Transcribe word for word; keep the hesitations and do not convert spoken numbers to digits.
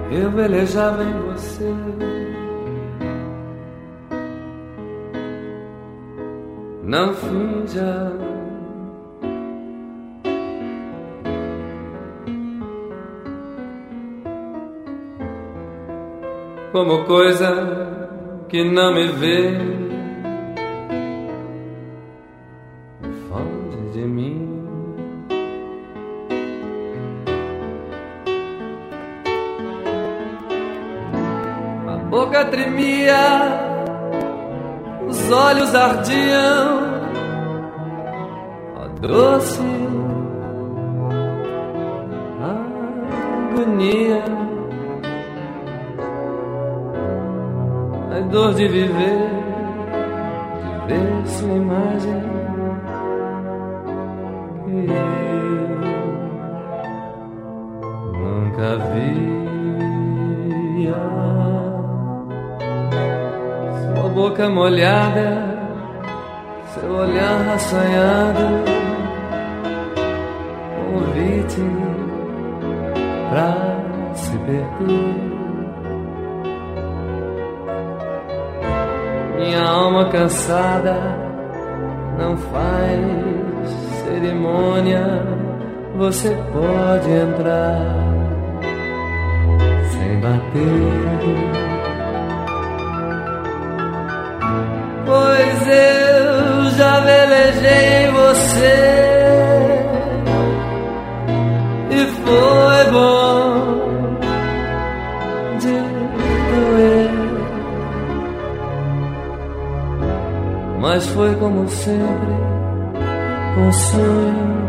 eu velejava em você. Não finja, como coisa que não me vê, foge de mim. A boca tremia, os olhos ardiam, ó doce agonia, a dor de viver, de ver sua imagem que eu nunca via. Sua boca molhada, seu olhar assanhado, convite pra se perder. Minha alma cansada não faz cerimônia, você pode entrar sem bater. Pois eu já velejei em você e foi bom de doer, mas foi como sempre um sonho